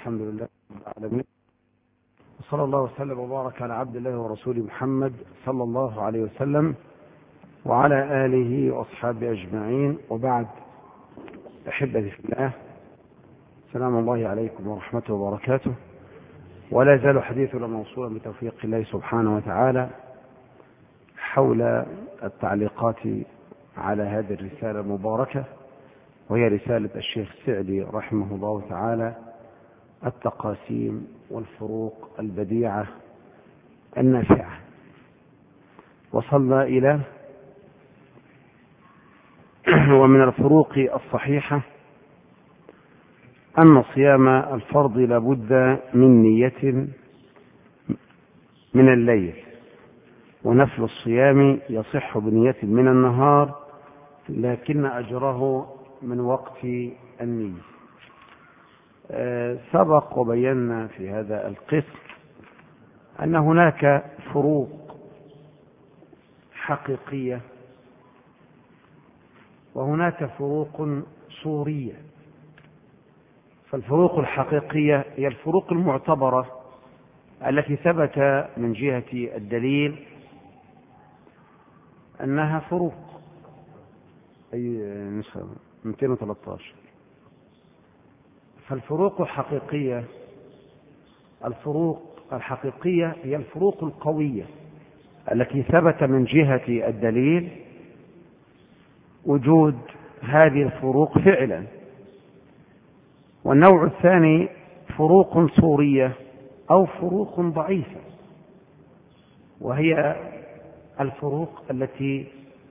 الحمد لله رب العالمين، وصلى الله وسلم وبارك على عبد الله ورسوله محمد صلى الله عليه وسلم وعلى آله وأصحابه أجمعين، وبعد. أحبتي في الله، سلام الله عليكم ورحمته وبركاته. ولا يزال حديثنا موصولا بتوفيق الله سبحانه وتعالى حول التعليقات على هذه الرسالة المباركة، وهي رسالة الشيخ السعدي رحمه الله تعالى، التقاسيم والفروق البديعة النافعة. وصلنا إلى ومن الفروق الصحيحة أن صيام الفرض لابد من نية من الليل، ونفل الصيام يصح بنية من النهار، لكن أجره من وقت النية. سبق وبينا في هذا القسم أن هناك فروق حقيقية وهناك فروق صورية. فالفروق الحقيقية هي الفروق المعتبرة التي ثبت من جهة الدليل أنها فروق. أي نسخة 213. فالفروق الحقيقية، الفروق الحقيقية هي الفروق القوية التي ثبت من جهة الدليل وجود هذه الفروق فعلا. والنوع الثاني فروق صورية أو فروق ضعيفة، وهي الفروق التي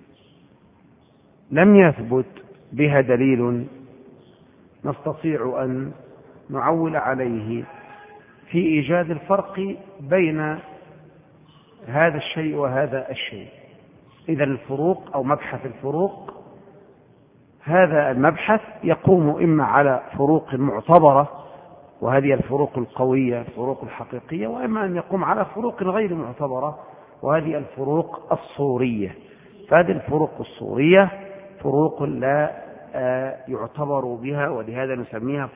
لم يثبت بها دليل نستطيع أن نعول عليه في إيجاد الفرق بين هذا الشيء وهذا الشيء. إذا الفروق أو مبحث الفروق، هذا المبحث يقوم إما على فروق معتبرة، وهذه الفروق القوية الفروق الحقيقية، وإما أن يقوم على فروق غير معتبرة، وهذه الفروق الصورية. فهذه الفروق الصورية فروق لا يعتبر بها، ولهذا نسميها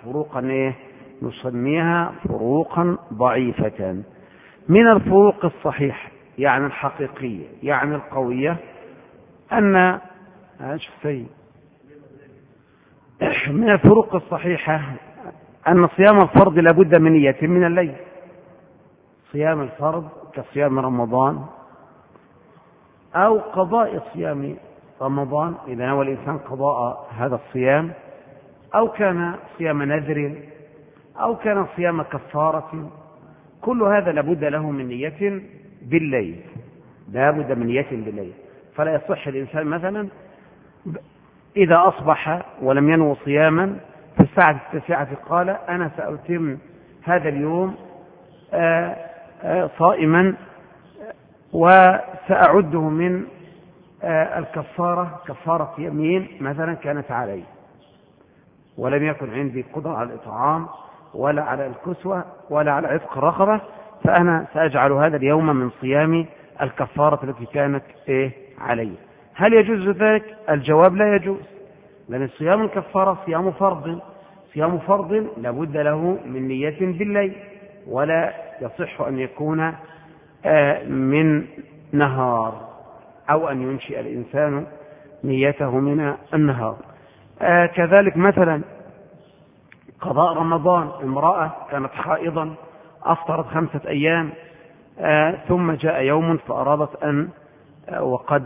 فروقا ضعيفة. من الفروق الصحيحة يعني الحقيقية يعني القوية أن من الفروق الصحيحة أن صيام الفرض لابد من نية من الليل. صيام الفرض كصيام رمضان أو قضاء صيام رمضان إذا نوى الإنسان قضاء هذا الصيام، أو كان صيام نذر، أو كان صيام كفارة، كل هذا لابد له من نية بالليل، لابد من نية بالليل. فلا يصح الإنسان مثلا إذا أصبح ولم ينوي صياما في الساعة 9 قال أنا سأتم هذا اليوم صائما وسأعده من الكفارة، كفارة يمين مثلا كانت علي، ولم يكن عندي قدرة على الإطعام ولا على الكسوة ولا على عتق الرقبة، فأنا سأجعل هذا اليوم من صيام الكفارة التي كانت علي. هل يجوز ذلك؟ الجواب لا يجوز، لأن صيام الكفارة صيام فرض، صيام فرض لابد له من نية بالليل، ولا يصح أن يكون من نهار، أو أن ينشئ الإنسان نيته من النهار. كذلك مثلا قضاء رمضان، امرأة كانت حائضا أفطرت 5 أيام، ثم جاء يوم فأرادت أن وقد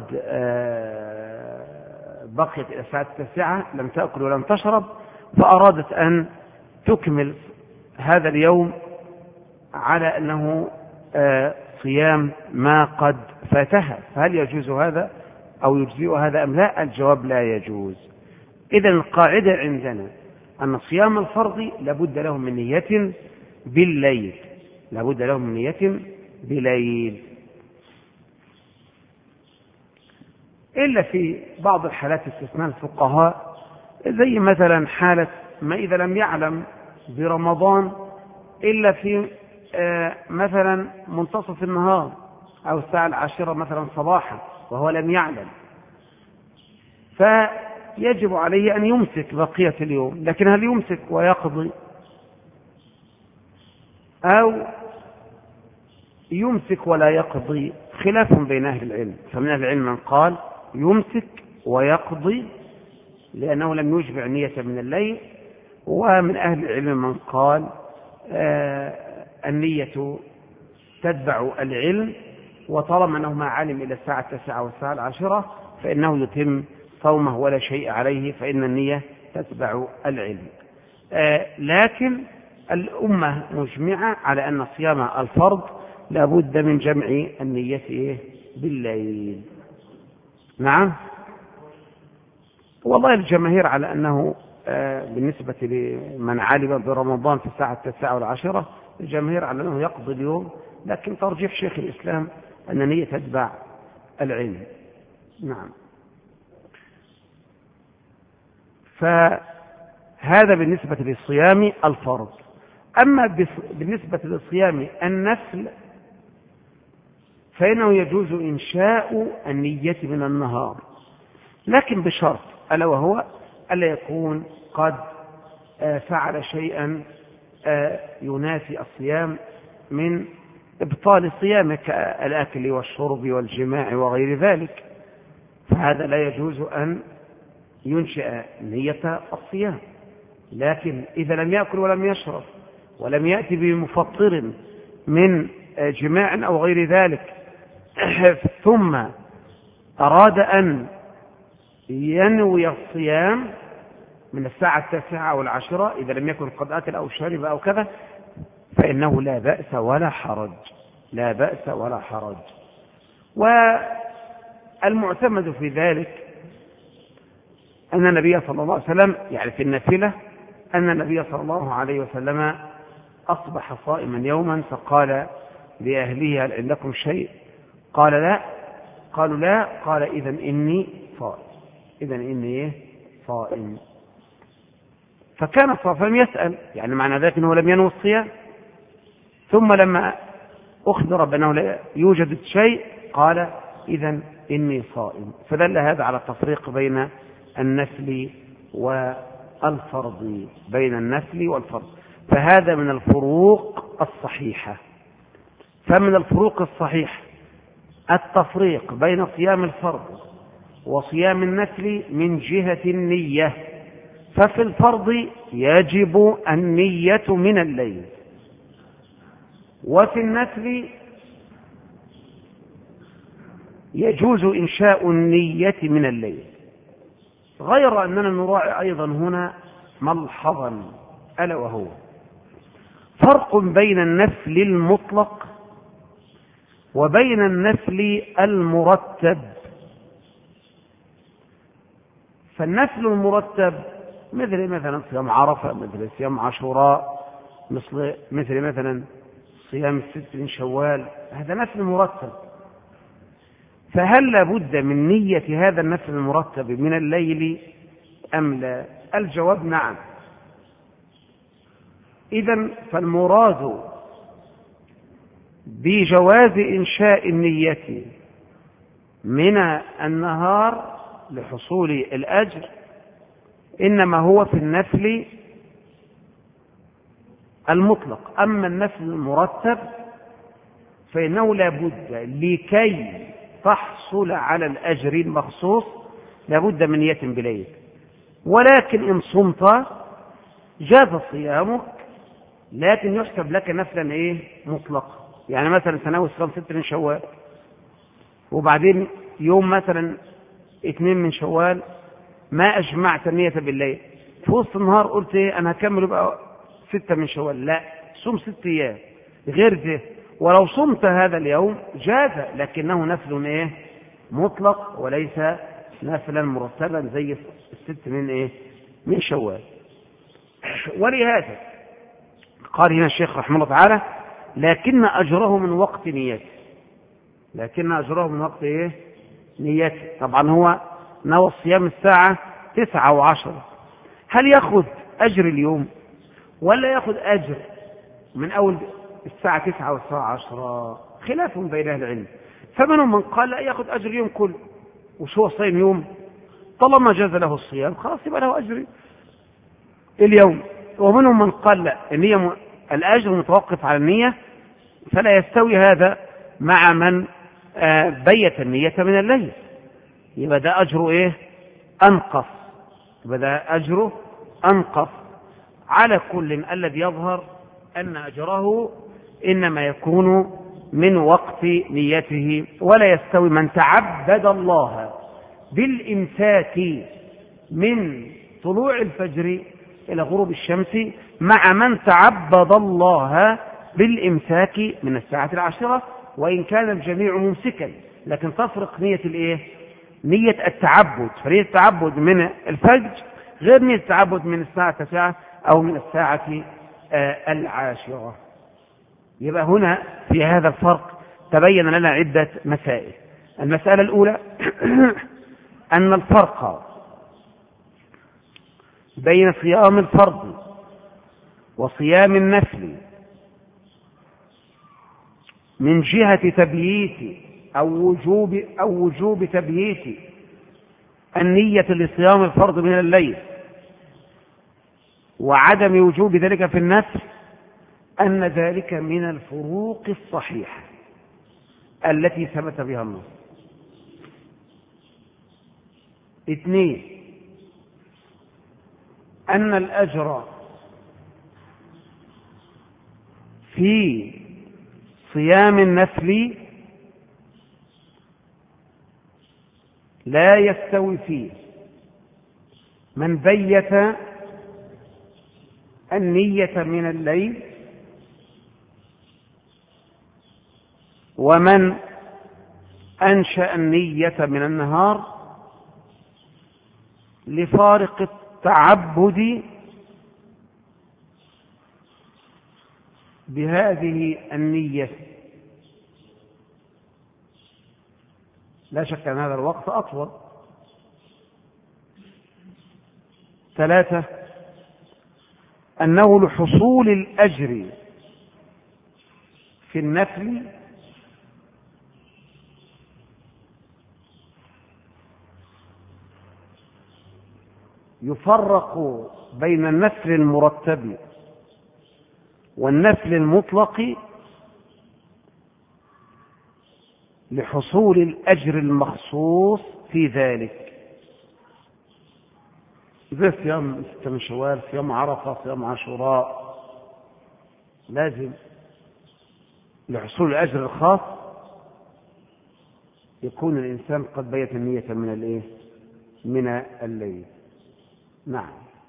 بقيت إلى الساعة 9 لم تأكل ولم تشرب، فأرادت أن تكمل هذا اليوم على أنه صيام ما قد فاتها. فهل يجوز هذا أو يجزئ هذا أم لا؟ الجواب لا يجوز. إذن القاعدة عندنا أن صيام الفرض لابد له من نية بالليل، لابد له من نية بليل، إلا في بعض الحالات استثناء الفقهاء، زي مثلا حالة ما إذا لم يعلم برمضان إلا في مثلا منتصف النهار أو الساعة 10 مثلا صباحا وهو لم يعلم، فيجب عليه أن يمسك بقية اليوم. لكن هل يمسك ويقضي أو يمسك ولا يقضي، خلاف بين أهل العلم. فمن أهل العلم من قال يمسك ويقضي لأنه لم يشبع نية من الليل، ومن أهل العلم من قال النية تتبع العلم، وطالما أنه ما علم إلى الساعة 9 والساعة 10 فإنه يتم صومه ولا شيء عليه، فإن النية تتبع العلم. لكن الأمة مجمعة على أن صيام الفرض لابد من جمع النية بالليل. نعم، والله الجماهير على أنه بالنسبة لمن علم برمضان في الساعة 9 والعشرة، الجماهير على أنه يقضي اليوم، لكن ترجيح شيخ الإسلام أن النية تتبع العلم. نعم. فهذا بالنسبة للصيام الفرض. أما بالنسبة للصيام النفل فإنه يجوز إنشاء النية من النهار، لكن بشرط، ألا وهو ألا يكون قد فعل شيئا ينافي الصيام من إبطال الصيام كالأكل والشرب والجماع وغير ذلك، فهذا لا يجوز أن ينشئ نية الصيام. لكن إذا لم يأكل ولم يشرب ولم يأتي بمفطر من جماع أو غير ذلك ثم أراد أن ينوي الصيام من الساعة 9 أو 10 إذا لم يكن قد أكل أو شرب أو كذا، فإنه لا بأس ولا حرج، لا بأس ولا حرج. والمعتمد في ذلك أن النبي صلى الله عليه وسلم، يعني في النافلة، أن النبي صلى الله عليه وسلم أصبح صائما يوما فقال لأهله هل عندكم شيء؟ قال لا. قالوا لا. قال إذن إني صائم، إذن إني صائم. فكان صائم يسأل، يعني معنى ذلك أنه لم ينوي الصيام. ثم لما أخبر بأنه لا يوجد شيء قال إذن إني صائم. فدل هذا على التفريق بين النفل والفرض، بين النفل والفرض. فهذا من الفروق الصحيحة. فمن الفروق الصحيحة التفريق بين صيام الفرض وصيام النفل من جهة النية. ففي الفرض يجب النية من الليل، وفي النفل يجوز إنشاء النية من الليل. غير أننا نراعي أيضا هنا ملحظا، ألا وهو فرق بين النفل المطلق وبين النفل المرتب. فالنفل المرتب مثل صيام عرفة، مثل صيام عاشوراء، مثل مثلا صيام 6 من شوال، هذا نفل مرتب. فهل لابد من نية هذا النفل المرتب من الليل أم لا؟ الجواب نعم. إذن فالمراد بجواز إنشاء النية من النهار لحصول الأجر إنما هو في النفل المطلق. أما النفل المرتب فإنه لابد لكي تحصل على الأجر المخصوص لابد من نية بليل. ولكن إن صمت جاز صيامك، لكن يحسب لك نفلا مطلق. يعني مثلا تناول صيام 6 من شوال، وبعدين يوم مثلا 2 من شوال ما أجمعت النية بالليل، في وسط النهار قلت أنا هكمل بقى 6 من شوال، لا، صوم 6 أيام غير ده. ولو صمت هذا اليوم جاز، لكنه نفل مطلق وليس نفلا مرتبا زي 6 من شوال. ولهذا قال هنا الشيخ رحمه الله تعالى لكن أجره من وقت نيته، لكن أجره من وقت نيته. طبعا هو نوى الصيام الساعة 9 و10، هل يأخذ أجر اليوم ولا يأخذ أجر من أول الساعة 9 والساعة 10؟ خلاف بين أهل العلم. فمنهم من قال لا، يأخذ أجر اليوم كله، وش هو صيام يوم، طالما جاز له الصيام خلاص يبقى له أجر اليوم. ومنهم من قال لا، إن هي الأجر متوقف على النية، فلا يستوي هذا مع من بيت النية من الليل. يبقى ده أجره إيه؟ أنقص. يبقى ده أجره أنقص. على كل الذي يظهر أن أجره إنما يكون من وقت نيته، ولا يستوي من تعبد الله بالإمساك من طلوع الفجر إلى غروب الشمس مع من تعبد الله بالإمساك من الساعة 10، وإن كان الجميع ممسكا، لكن تفرق نية الإيه؟ نية التعبد. فنية التعبد من الفجر غير نية التعبد من الساعة 9 أو من الساعة 10. يبقى هنا في هذا الفرق تبين لنا عدة مسائل. المسألة الأولى أن الفرق بين صيام الفرض وصيام النفل من جهة تبييت أو وجوب تبييت النية لصيام الفرض من الليل وعدم وجوب ذلك في النفل، أن ذلك من الفروق الصحيحة التي ثبت بها النص. 2، أن الأجر في صيام النفل لا يستوي فيه من بيت النية من الليل ومن أنشأ النية من النهار، لفارق التعبد بهذه النية. لا شك أن هذا الوقت أطول. 3، أنه لحصول الأجر في النفل يفرق بين النفل المرتب والنفل المطلق لحصول الأجر المخصوص في ذلك، زي صيام 6 من شوال، صيام عرفة، صيام عاشوراء، لازم لحصول الأجر الخاص يكون الإنسان قد بيت النية من الليل. نعم.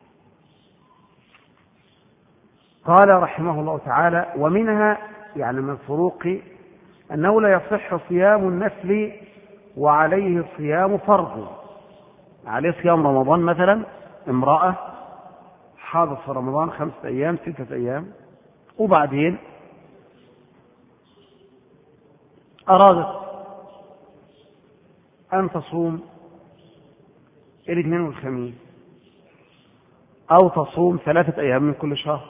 قال رحمه الله تعالى: ومنها، يعني من الفروق، أنه لا يصح صيام النفل وعليه صيام فرض. عليه صيام رمضان مثلا، امرأة حاضت في رمضان 5 أيام 6 أيام، وبعدين أرادت أن تصوم الاثنين والخميس، أو تصوم 3 أيام من كل شهر،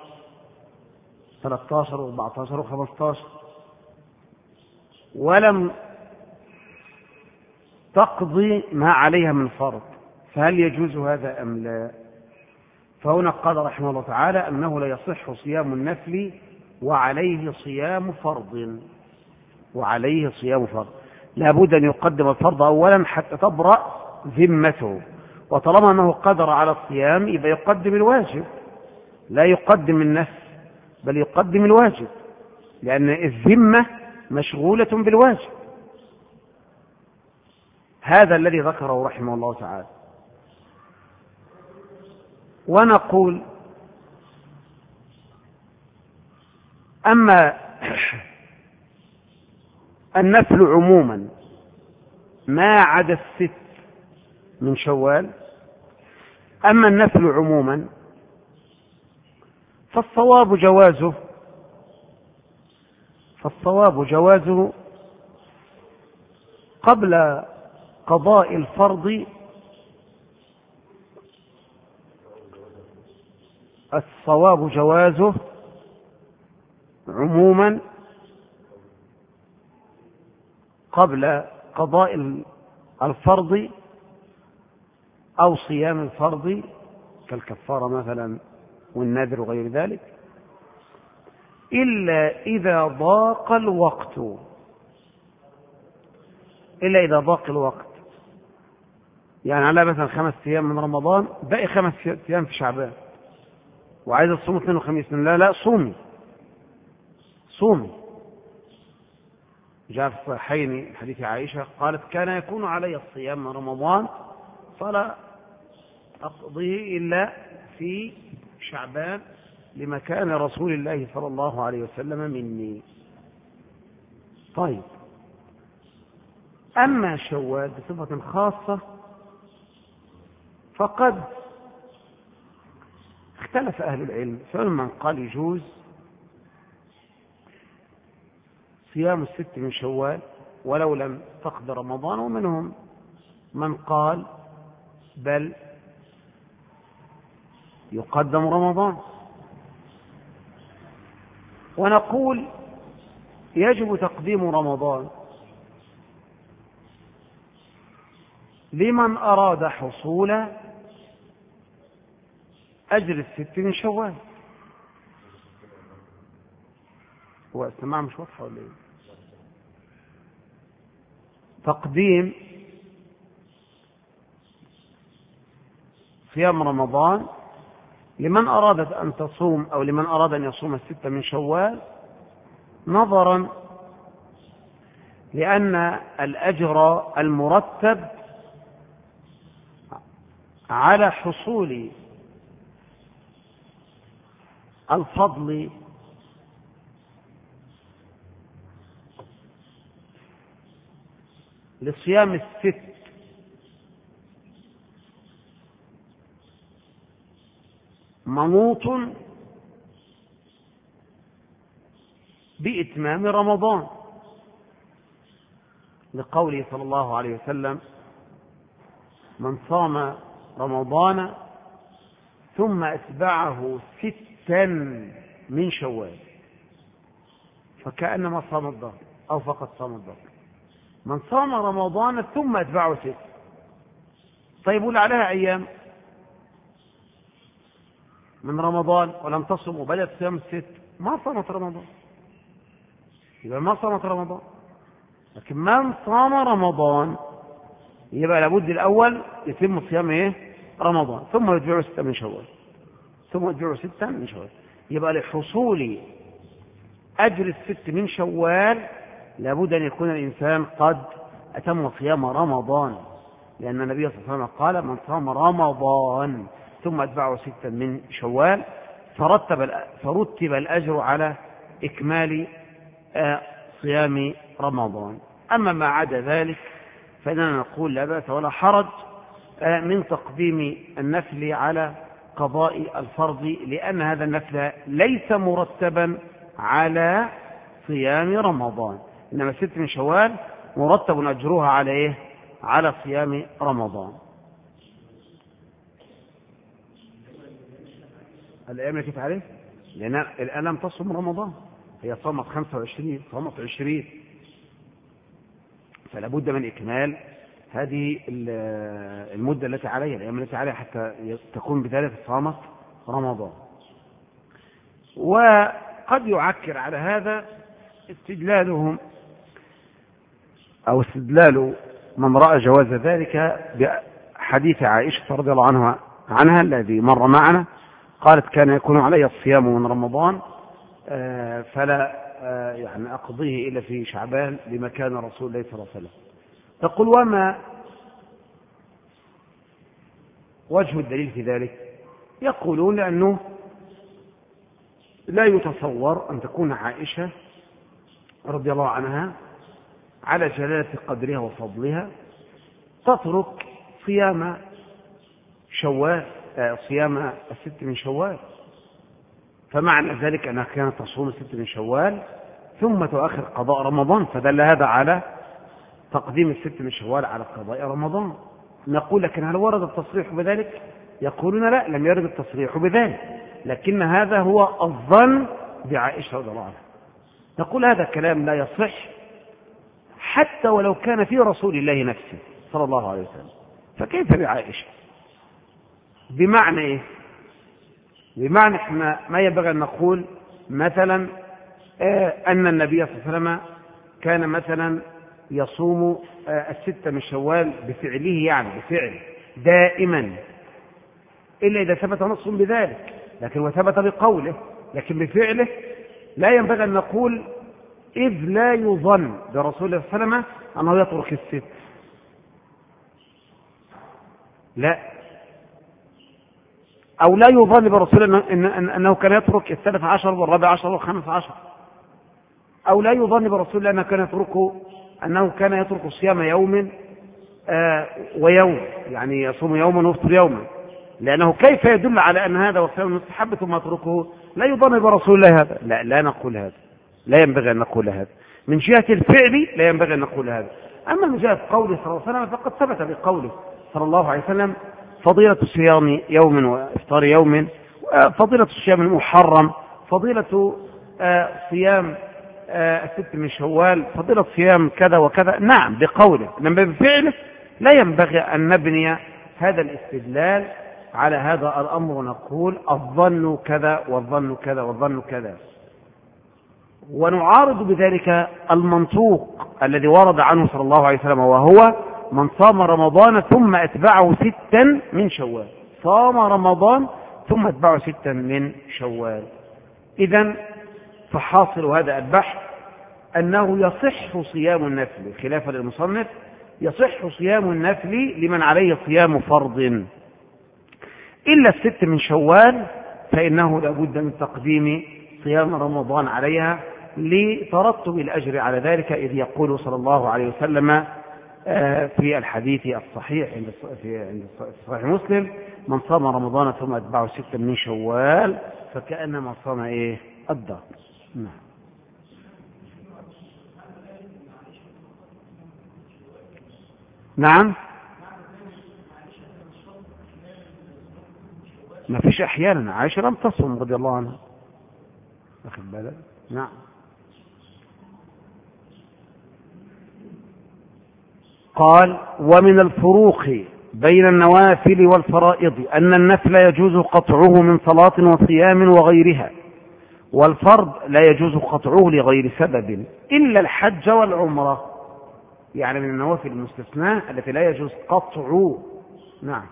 13 و14 و15، ولم تقضي ما عليها من فرض، فهل يجوز هذا أم لا؟ فهنا قال رحمه الله تعالى أنه لا يصح صيام النفل وعليه صيام فرض. وعليه صيام فرض، لابد أن يقدم الفرض أولا حتى تبرأ ذمته، وطالما أنه قدر على الصيام يبقى يقدم الواجب، لا يقدم النفل بل يقدم الواجب، لأن الذمة مشغولة بالواجب. هذا الذي ذكره رحمه الله تعالى. ونقول: أما النفل عموما ما عدا 6 من شوال، أما النفل عموما فالصواب جوازه قبل قضاء الفرض. الصواب جوازه عموما قبل قضاء الفرض أو صيام الفرض كالكفارة مثلا والنذر وغير ذلك، إلا إذا ضاق الوقت، إلا إذا ضاق الوقت. يعني على مثلا 5 أيام من رمضان، باقي 5 أيام في شعبان، وعايز الصوم اثنين وخميس، لا صومي. جاء في الصحيحين حديث عائشة قالت كان يكون علي الصيام من رمضان فلا أقضيه إلا في شعبان لمكان رسول الله صلى الله عليه وسلم مني. طيب، أما شوال بصفة خاصة فقد اختلف أهل العلم، فمن قال يجوز صيام 6 من شوال ولو لم تقض رمضان، ومنهم من قال بل يقدم رمضان. ونقول يجب تقديم رمضان لمن أراد حصول أجر 6 من شوال. هو السماع مش واضحة ولا ايه؟ تقديم صيام رمضان لمن أرادت أن تصوم أو لمن أراد أن يصوم 6 من شوال، نظرا لأن الأجر المرتب على حصول الفضل لصيام 6 منوط بإتمام رمضان، لقوله صلى الله عليه وسلم من صام رمضان ثم أتبعه 6 من شوال فكأنما صام الظهر أو فقد صام الظهر. من صام رمضان ثم أتبعه 6، طيب قول عليها أيام من رمضان ولم تصم وبدأت صيام 6، ما صامت رمضان، يبقى ما صامت رمضان. لكن من صام رمضان يبقى لابد الأول يتم صيام رمضان ثم يتبعه 6 من شوال، ثم يتبعه 6 من شوال. يبقى لحصول أجر 6 من شوال لابد أن يكون الإنسان قد أتم صيام رمضان، لأن النبي صلى الله عليه وسلم قال من صام رمضان ثم أتبعه 6 من شوال فرتب الأجر على إكمال صيام رمضان. أما ما عدا ذلك فإننا نقول لا بأس ولا حرج من تقديم النفل على قضاء الفرض، لأن هذا النفل ليس مرتبا على صيام رمضان، إنما 6 من شوال مرتب أجرها على على صيام رمضان. الأيام التي تعرف، لأن الآن لم تصم رمضان، هي صامت 25 صامت 20، فلا بد من إكمال هذه المدة التي عليها، الأيام التي عليها، حتى تكون بذلك صامت رمضان. وقد يعكر على هذا استدلالهم أو استدلال من رأى جواز ذلك بحديث عائشة رضي الله عنها الذي مر معنا، قالت كان يكون علي الصيام من رمضان فلا يعني أقضيه إلا في شعبان لمكان رسول الله صلى الله عليه وسلم. تقول وما وجه الدليل في ذلك؟ يقولون لأنه لا يتصور أن تكون عائشة رضي الله عنها على جلالة قدرها وفضلها تترك صيام شوال، صيام 6 من شوال، فمعنى ذلك أنها كانت تصوم 6 من شوال ثم تؤخر قضاء رمضان، فدل هذا على تقديم 6 من شوال على قضاء رمضان. نقول لكن هل ورد التصريح بذلك؟ يقولون لا، لم يرد التصريح بذلك، لكن هذا هو الظن بعائشة رضي الله عنها. نقول هذا كلام لا يصح حتى ولو كان في رسول الله نفسه صلى الله عليه وسلم، فكيف بعائشة؟ بمعنى ايه؟ بمعنى احنا ما ينبغي ان نقول مثلا أن النبي صلى الله عليه وسلم كان مثلا يصوم 6 من شوال بفعله، يعني بفعل دائما، إلا إذا ثبت نص بذلك، لكن وثبت بقوله، لكن بفعله لا ينبغي أن نقول إذ لا يظن برسول الله صلى الله عليه وسلم أنه يترك 6. لا، أو لا يظن برسول الله أنه كان يترك 13 و14 و15، أو لا يظن برسول الله أنه كان يترك صيام يوم ويوم، يعني يصوم يوما ويفطر يوما، لأنه كيف يدل على أن هذا وصيام المستحب ثم يتركه؟ لا يظن برسول الله هذا، لا نقول هذا، لا ينبغي أن نقول هذا من جهة الفعل، لا ينبغي أن نقول هذا. أما من جهة قوله صلى الله عليه وسلم فقد ثبت بقوله صلى الله عليه وسلم فضيلة صيام يوم وإفطار يوم، فضيلة الصيام المحرم، فضيلة صيام 6 من شوال، فضيلة صيام كذا وكذا، نعم بقوله، لما بفعله لا ينبغي أن نبني هذا الاستدلال على هذا الأمر ونقول الظن كذا والظن كذا والظن كذا، ونعارض بذلك المنطوق الذي ورد عنه صلى الله عليه وسلم، وهو من صام رمضان ثم أتبعه 6 من شوال، صام رمضان ثم أتبعه 6 من شوال. إذن فحاصل هذا البحث أنه يصح صيام النفل، خلافا للمصنف يصح صيام النفل لمن عليه صيام فرض، إلا 6 من شوال فإنه لابد من تقديم صيام رمضان عليها لترتب الأجر على ذلك، إذ يقول صلى الله عليه وسلم في الحديث الصحيح عند صحيح مسلم: من صام رمضان ثم أتبعه 6 من شوال فكأنما صام الدهر. نعم، ما فيش أحيانا، عائشة لم تصم رضي الله عنها، واخد بالك؟ نعم. قال: ومن الفروق بين النوافل والفرائض أن النفل يجوز قطعه من صلاة وصيام وغيرها، والفرض لا يجوز قطعه لغير سبب إلا الحج والعمرة، يعني من النوافل المستثناة التي لا يجوز قطع. نعم.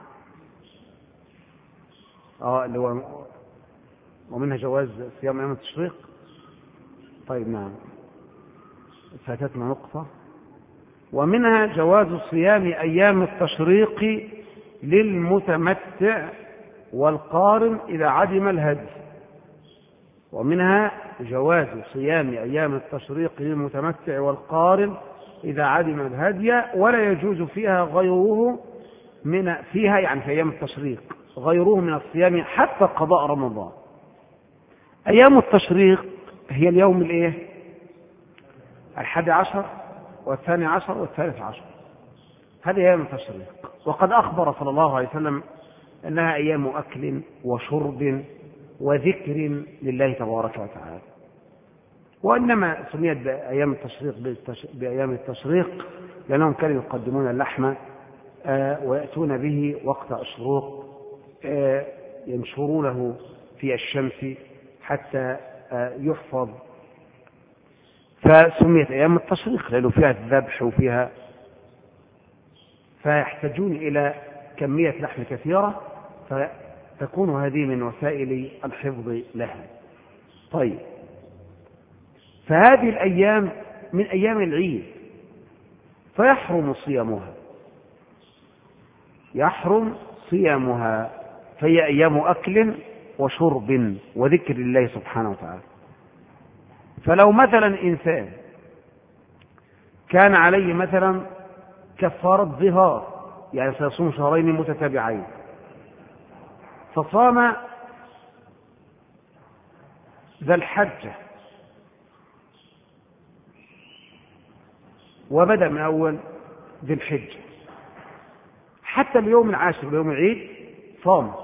ومنها جواز صيام أيام التشريق. طيب، نعم، فاتتنا نقطة. ومنها جواز صيام أيام التشريق للمتمتع والقارن إذا عدم الهدي. ومنها جواز صيام أيام التشريق للمتمتع والقارن إذا عدم الهدي، ولا يجوز فيها غيره فيها يعني في أيام التشريق غيره من الصيام حتى قضاء رمضان. أيام التشريق هي اليوم 11 والثاني عشر والثالث عشر، هذه أيام التشريق. وقد أخبر صلى الله عليه وسلم أنها أيام أكل وشرب وذكر لله تبارك وتعالى، وإنما سميت بأيام التشريق بأيام التشريق لأنهم كانوا يقدمون اللحم ويأتون به وقت الشروق، ينشرونه في الشمس حتى يحفظ، فسميت أيام التشريق لأنه فيها الذبح وفيها، فيحتاجون إلى كمية لحم كثيرة، فتكون هذه من وسائل الحفظ لها. طيب، فهذه الأيام من أيام العيد فيحرم صيامها، فهي أيام أكل وشرب وذكر الله سبحانه وتعالى. فلو مثلا إنسان كان عليه مثلا كفارة ظهار، يعني سيصوم شهرين متتابعين، فصام ذا الحجة وبدأ من أول ذي الحجة حتى اليوم العاشر بيوم العيد صام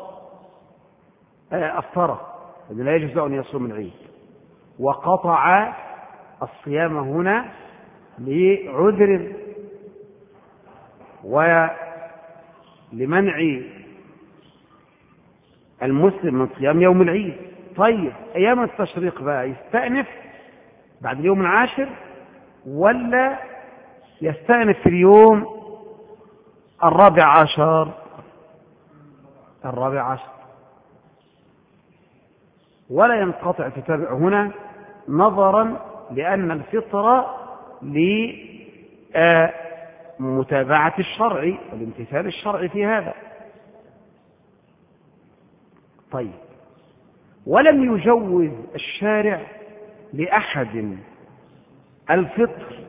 أفطر، لا يجوز له أن يصوم العيد، وقطع الصيام هنا لعذر ولمنع المسلم من صيام يوم العيد. طيب، أيام التشريق بقى يستأنف بعد اليوم العاشر، ولا يستأنف في اليوم 14؟ 14. ولا ينقطع تتابع هنا نظرا لأن الفطرة لمتابعة الشرع والامتثال الشرعي في هذا. طيب، ولم يجوز الشارع لأحد الفطر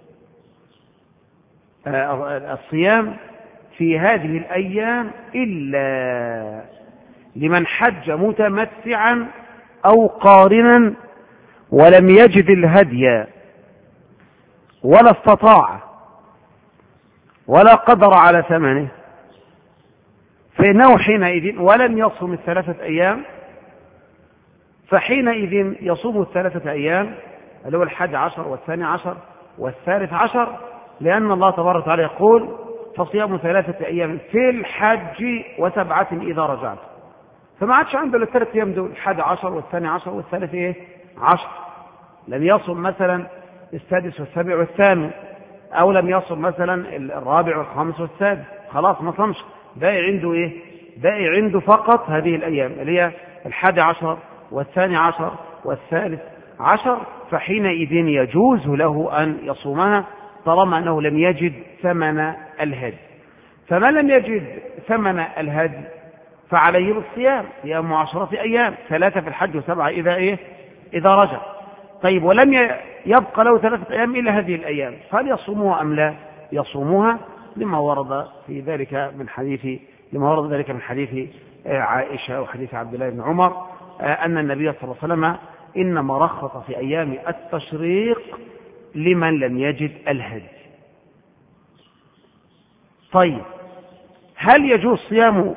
الصيام في هذه الأيام إلا لمن حج متمتعا أو قارنا ولم يجد الهدي ولا استطاع ولا قدر على ثمنه، فإنه حينئذ ولم يصم 3 أيام، فحينئذ يصوم 3 أيام اللي هو 11 و12 و13، لأن الله تبارك وتعالى يقول فصيام 3 أيام في الحج و7 إذا رجعت. فما عادش عنده ال3 أيام دول، 11 و12 و13 لم يصم مثلا السادس والسابع والثامن، أو لم يصم مثلا الرابع والخامس والسادس، خلاص ما صمش، باقي عنده إيه؟ باقي عنده فقط هذه الأيام اللي هي 11 و12 و13، فحينئذ يجوز له أن يصومها طالما أنه لم يجد ثمن الهدي. فمن لم يجد ثمن الهدي فعليه بالصيام، صيام 10 أيام، 3 في الحج و7 إذا رجع. طيب، ولم يبقى له 3 أيام إلا هذه الأيام، فهل يصوموها أم لا؟ يصوموها لما ورد ذلك من حديث عائشة وحديث عبد الله بن عمر أن النبي صلى الله عليه وسلم إنما رخص في أيام التشريق لمن لم يجد الهدي. طيب، هل يجوز صيام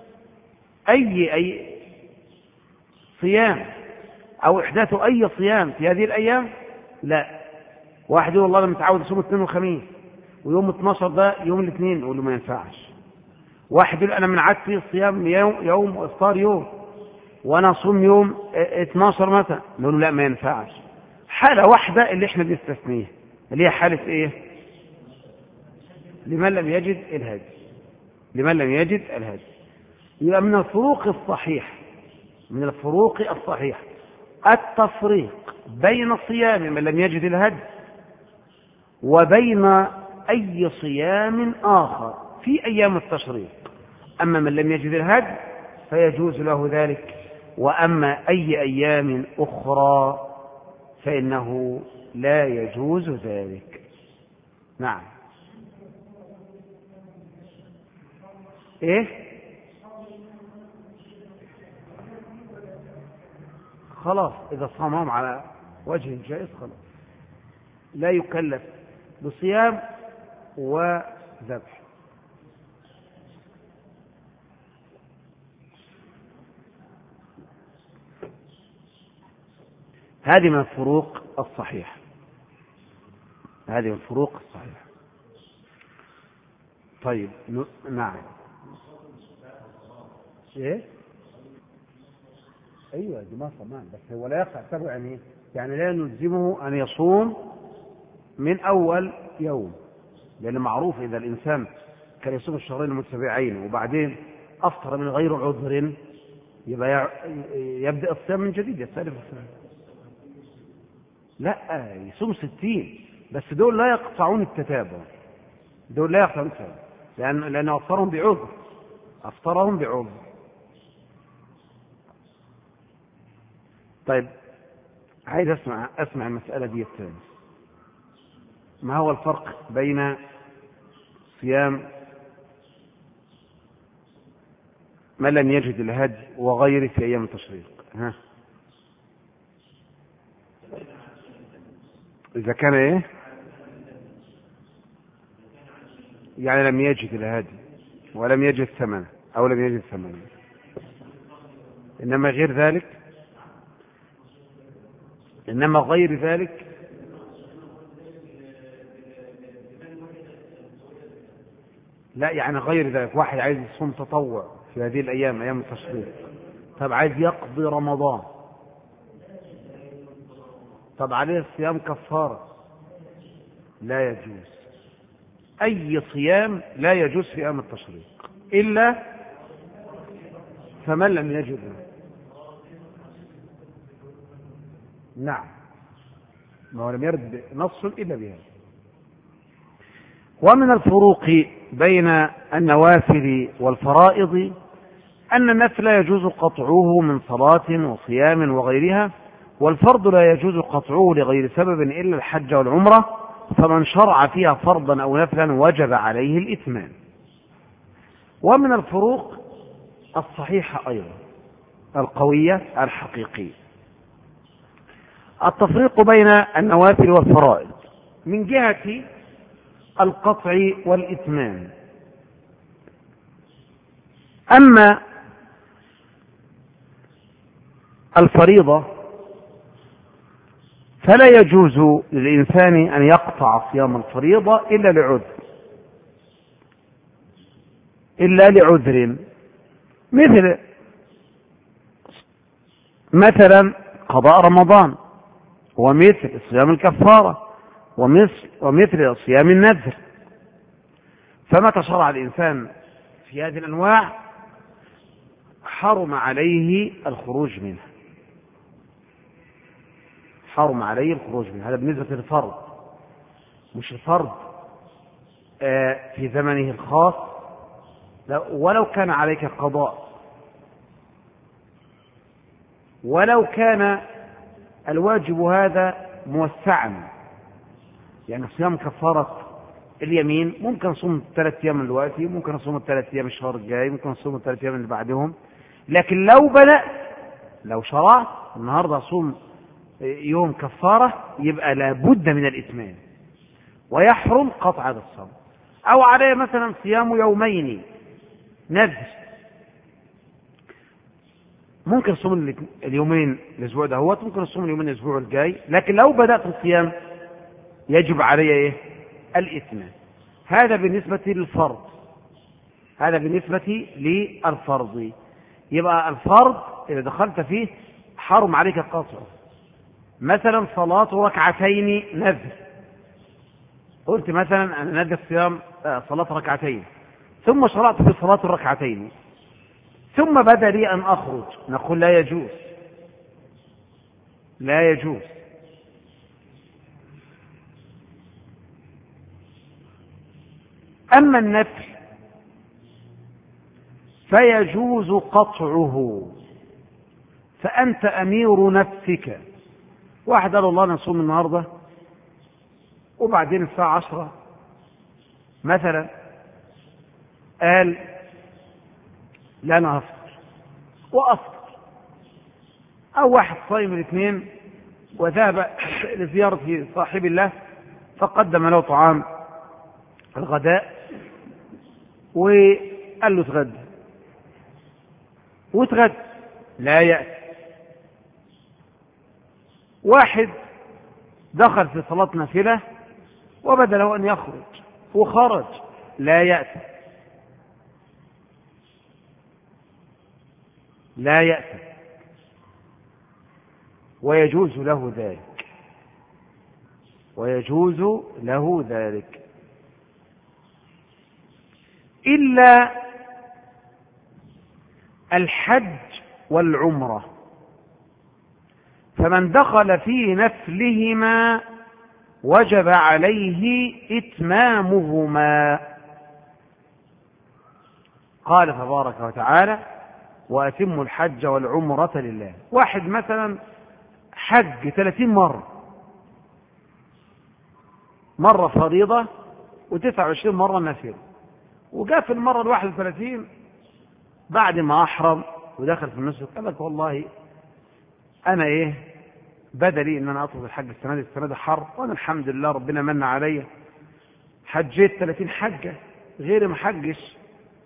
أي صيام أو إحداث أي صيام في هذه الأيام؟ لا. واحد يقول الله أنا متعود أصوم الاثنين والخميس ويوم 12 ده يوم الاثنين، يقول له ما ينفعش. واحد يقول أنا من عادتي الصيام يوم وإفطار يوم وأنا أصوم يوم 12 مثلا، نقول له لا ما ينفعش. حالة واحدة اللي احنا بنستثنيها اللي هي حالة إيه؟ لمن لم يجد الهدي. يبقى من الفروق الصحيح التفريق بين صيام من لم يجد الهدي وبين أي صيام آخر في أيام التشريق. أما من لم يجد الهدي فيجوز له ذلك، وأما أي أيام أخرى فإنه لا يجوز ذلك. نعم. إيه؟ خلاص، إذا صامهم على وجه جائز خلاص، لا يكلف بصيام وذبح. هذه من الفروق الصحيحة. طيب، نعم. ايه؟ ايوه دي ما صمان، بس هو لا يقع تبع يعني لا نلزمه ان يصوم من اول يوم، لان معروف اذا الانسان كان يصوم الشهرين المتتابعين وبعدين افطر من غير عذر يبقى يبدا الصيام من جديد، يستأنف الصيام. لا، يصوم 60، بس دول لا يقطعون التتابع، لأن أفطرهم بعذر. طيب، عايز أسمع المسألة دي الثانية. ما هو الفرق بين صيام من لم يجد الهدي وغيره في أيام التشريق؟ إذا كان إيه؟ يعني لم يجد الهدي ولم يجد ثمنه أو لم يجد ثمنه. إنما غير ذلك لا، يعني غير ذلك واحد عايز يصوم تطوع في هذه الأيام أيام التشريق، طب عايز يقضي رمضان طب عليه الصيام كفارة؟ لا يجوز. أي صيام لا يجوز في أيام التشريق إلا فمن لم يجد. نعم، ما هو لم يرد نص إلا بهذا. ومن الفروق بين النوافل والفرائض أن النفل يجوز قطعه من صلاة وصيام وغيرها، والفرض لا يجوز قطعه لغير سبب إلا الحج والعمرة، فمن شرع فيها فرضا أو نفلا وجب عليه الإتمام. ومن الفروق الصحيحة أيضا القوية الحقيقية التفريق بين النوافل والفرائض من جهة القطع والإتمام. أما الفريضة فلا يجوز للإنسان أن يقطع صيام الفريضة إلا لعذر، مثلا قضاء رمضان، ومثل صيام الكفارة، ومثل صيام النذر. فمتى شرع الإنسان في هذه الأنواع حرم عليه الخروج منها، حرم عليه الخروج منها. هذا بالنسبة للفرض، مش الفرض في زمنه الخاص ولو كان عليك قضاء، ولو كان الواجب هذا موسعا، يعني صيام كفارة اليمين ممكن نصوم 3 أيام من دلوقتي، ممكن نصوم 3 أيام الشهر الجاي، ممكن نصوم 3 أيام اللي بعدهم. لكن لو بدأت، لو شرعت النهارده أصوم يوم كفارة، يبقى لابد من الإتمام ويحرم قطع هذا الصوم. أو عليه مثلا صيام يومين نذر، ممكن نصوم اليومين الأسبوع ده، ممكن نصوم اليومين الأسبوع الجاي، لكن لو بدأت الصيام يجب عليه الإتمام. هذا بالنسبة للفرض، هذا بالنسبة للفرض. يبقى الفرض إذا دخلت فيه حرم عليك القطع. مثلا صلاة ركعتين نذر، قلت مثلا أنا نذر صيام صلاة ركعتين، ثم شرعت في صلاة الركعتين، ثم بدا لي أن أخرج، نقول لا يجوز، لا يجوز. أما النفل فيجوز قطعه، فأنت أمير نفسك. واحد قال الله نصوم النهاردة، وبعدين الساعة 10 مثلا قال لا أنا أفطر وأفطر. أو واحد صايم الاثنين وذهب لزيارة صاحب الله فقدم له طعام الغداء وقال له اتغدى واتغدى، لا يأتي. واحد دخل في صلاة نافلة وبدا له أن يخرج وخرج، لا يأتي، لا يأتي، ويجوز له ذلك، ويجوز له ذلك، إلا الحج والعمرة، فمن دخل في نفلهما وجب عليه إتمامهما. قال تبارك وتعالى وأتموا الحج والعمرة لله. واحد مثلا حج 30 مرة فريضة و29 مرة نافلة، وجاء في المرة 31 بعد ما أحرم ودخل في النسك قال لك والله أنا بدلي إن أنا أطلب الحج السنة دي حر، وأنا الحمد لله ربنا من علي حجيت 30 حجة غير ما حجش،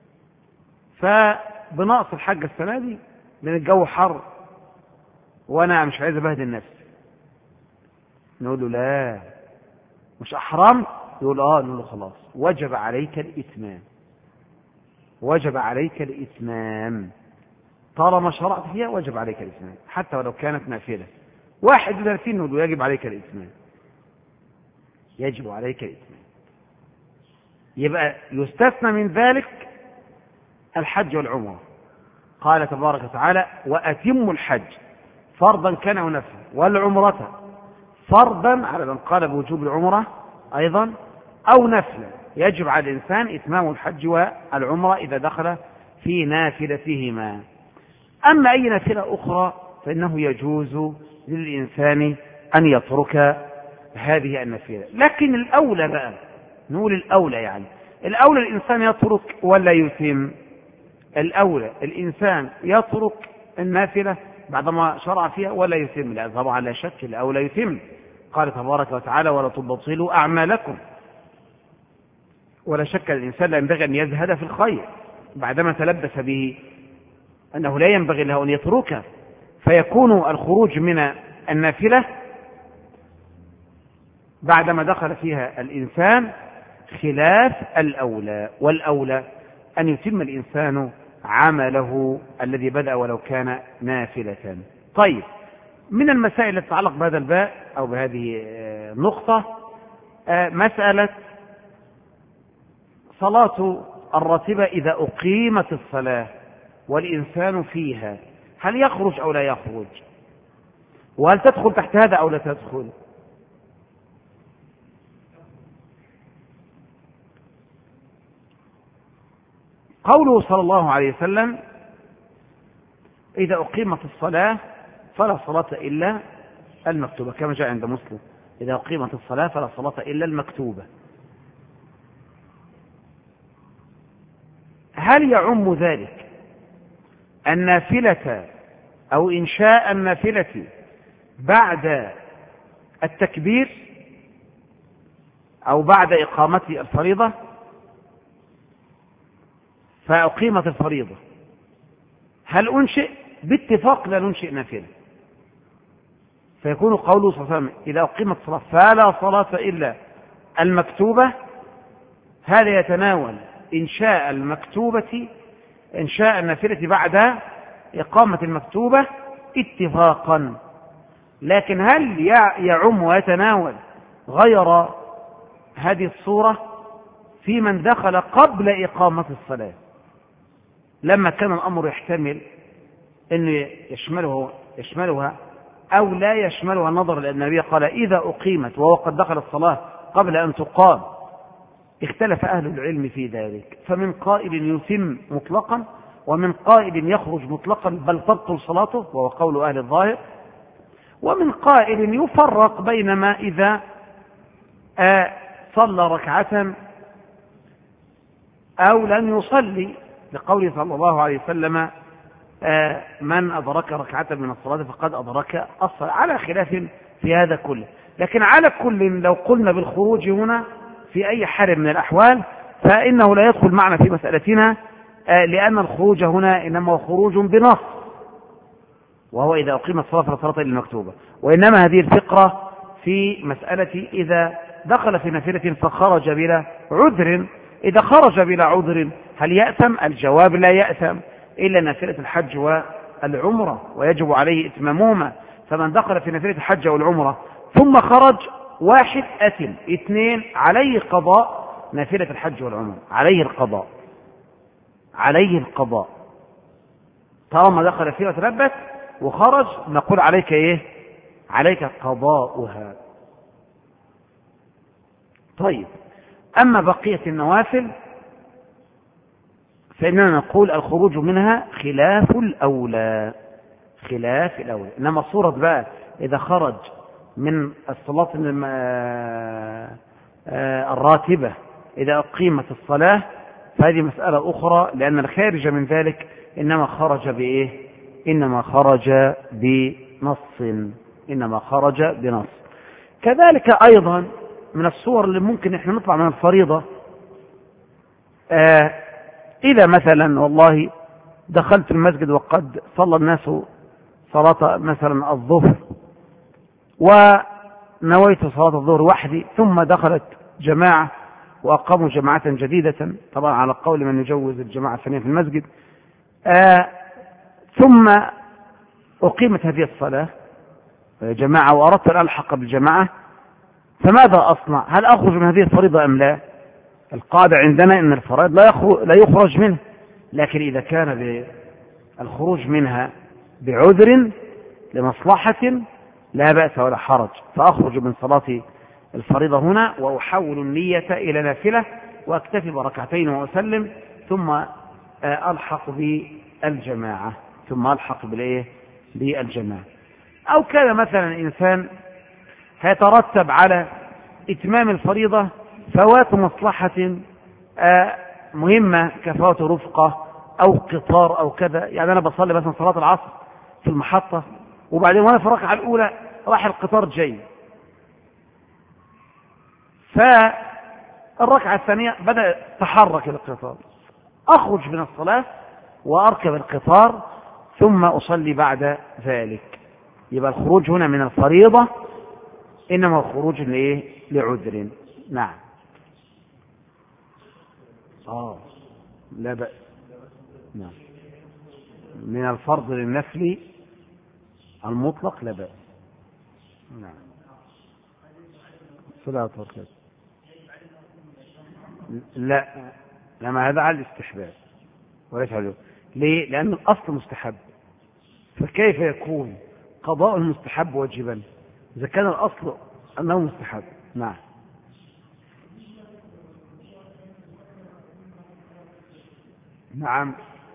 فبنقص الحجة السنة دي لأن الجو حر وأنا مش عايز أبهدل نفسي. نقول له لا مش أحرمت؟ يقول نقول له خلاص وجب عليك الإتمام، وجب عليك الإتمام، طالما شرعت فيها وجب عليك الإتمام حتى ولو كانت نافلة. 31 نقول له يجب عليك الإتمام، يجب عليك الإتمام. يبقى يستثنى من ذلك الحج والعمرة. قال تبارك وتعالى وأتموا الحج فرضا كان أو نفلا والعمرة فرضا على من قال بوجوب العمرة أيضا أو نفلا. يجب على الإنسان إتمام الحج والعمرة إذا دخل في نافلتهما. أما أي نافلة أخرى فإنه يجوز للإنسان أن يترك هذه النافلة. لكن الأولى بقى نقول الأولى، يعني الأولى الإنسان يترك ولا يتم؟ الأولى الإنسان يترك النافلة بعدما شرع فيها ولا يتم؟ لا طبعا لا شك الأولى يتم. قال تبارك وتعالى ولا تبطلوا أعمالكم. ولا شك الإنسان لا ينبغي أن يزهد في الخير بعدما تلبس به أنه لا ينبغي له أن يتركه، فيكون الخروج من النافلة بعدما دخل فيها الإنسان خلاف الأولى. والأولى أن يتم الإنسان عمله الذي بدأ ولو كان نافلة. طيب، من المسائل التي تتعلق بهذا الباب أو بهذه النقطة مسألة صلاة الراتبة إذا أقيمت الصلاة والإنسان فيها، هل يخرج أو لا يخرج؟ وهل تدخل تحت هذا أو لا تدخل؟ قوله صلى الله عليه وسلم إذا أقيمت الصلاة فلا صلاة إلا المكتوبة، كما جاء عند مسلم إذا أقيمت الصلاة فلا صلاة إلا المكتوبة. هل يعم ذلك النافلة أو إنشاء النافلة بعد التكبير أو بعد إقامة الفريضة؟ فأقيمت الفريضة هل أنشئ؟ باتفاق لا ننشئ نافلة، فيكون قوله صلى الله عليه وسلم إذا أقيمت الصلاة فلا صلاة إلا المكتوبة، هذا يتناول إنشاء المكتوبة، إنشاء النافلة بعد إقامة المكتوبة اتفاقا. لكن هل يعم ويتناول غير هذه الصورة في من دخل قبل إقامة الصلاة لما كان الأمر يحتمل أن يشملها أو لا يشملها، نظرا لأن النبي قال إذا أقيمت وهو قد دخل الصلاة قبل أن تقام. اختلف أهل العلم في ذلك، فمن قائل يتم مطلقا ومن قائل يخرج مطلقا بل تبطل صلاته وهو قول أهل الظاهر، ومن قائل يفرق بينما إذا صلى ركعة أو لم يصلي، لقوله صلى الله عليه وسلم من أدرك ركعة من الصلاة فقد أدرك الصلاة، على خلاف في هذا كله. لكن على كل لو قلنا بالخروج هنا في أي حال من الأحوال فإنه لا يدخل معنا في مسألتنا، لأن الخروج هنا إنما هو خروج بنص، وهو إذا أقيمت الصلاة فلا صلاة إلا المكتوبة. وإنما هذه الفقرة في مسألة إذا دخل في نافلة فخرج بلا عذر. إذا خرج بلا عذر هل يأثم؟ الجواب لا يأثم، إلا نافلة الحج والعمرة ويجب عليه إتمامهما. فمن دخل في نافلة الحج والعمرة ثم خرج، واحد أثم، اثنين عليه قضاء نافلة الحج والعمرة، عليه القضاء طالما دخل فيها وتلبس وخرج، نقول عليك إيه؟ عليك قضاؤها. طيب، أما بقية النوافل فإننا نقول الخروج منها خلاف الأولى، إنما صورة بقى إذا خرج من الصلاة الراتبة إذا أقيمت الصلاة فهذه مسألة أخرى، لأن الخارج من ذلك إنما خرج بإيه؟ إنما خرج بنص. كذلك أيضا من الصور اللي ممكن إحنا نطلع من الفريضة، إذا مثلا والله دخلت المسجد وقد صلى الناس صلاة مثلا الظهر ونويت صلاة الظهر وحدي، ثم دخلت جماعة وأقاموا جماعة جديدة، طبعا على قول من يجوز الجماعة الثانية في المسجد، ثم أقيمت هذه الصلاة جماعة وأردت أن ألحق بالجماعة، فماذا أصنع؟ هل أخرج من هذه الفريضة أم لا؟ القاعدة عندنا أن الفرائض لا يخرج منها، لكن إذا كان الخروج منها بعذر لمصلحة لا بأس ولا حرج، فأخرج من صلاة الفريضة هنا وأحول النية إلى نافلة وأكتفي بركعتين وأسلم، ثم ألحق بالجماعة بالجماعة. أو كان مثلا إنسان هيترتب على إتمام الفريضة فوات مصلحة مهمة كفوات رفقة أو قطار أو كذا. يعني أنا بصلي مثلا صلاة العصر في المحطة، وبعدين وأنا في الركعة الأولى راح القطار جاي، فالركعة الثانية بدأ تحرك القطار، أخرج من الصلاة وأركب القطار ثم أصلي بعد ذلك. يبقى الخروج هنا من الفريضة إنما خروج لعذر. نعم. لا بأس. نعم. من الفرض للنفل المطلق لا بأس. نعم. صلاة الركعة. لا، لما هذا على الاستحباب وليس على. ليه؟ لأن الأصل مستحب، فكيف يكون قضاء المستحب واجبا إذا كان الأصل أنه مستحب؟ نعم. نعم.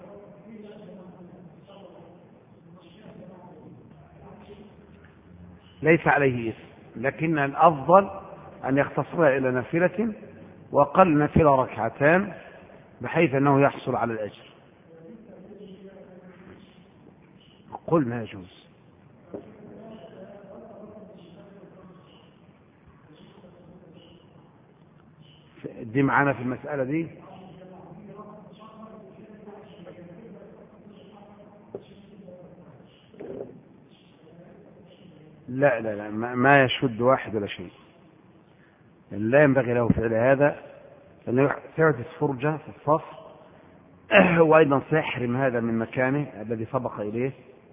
ليس عليه إثم، لكن الأفضل أن يختصرها إلى نافلة وقل نافلة ركعتان بحيث أنه يحصل على الأجر. قلنا يجوز. دي معانا في المسألة دي. لا لا لا، ما يشد واحد ولا شيء، لا ينبغي له فعل هذا، لأنه سيحدث فرجة في الصف وأيضا سيحرم هذا من مكانه الذي سبق إليه.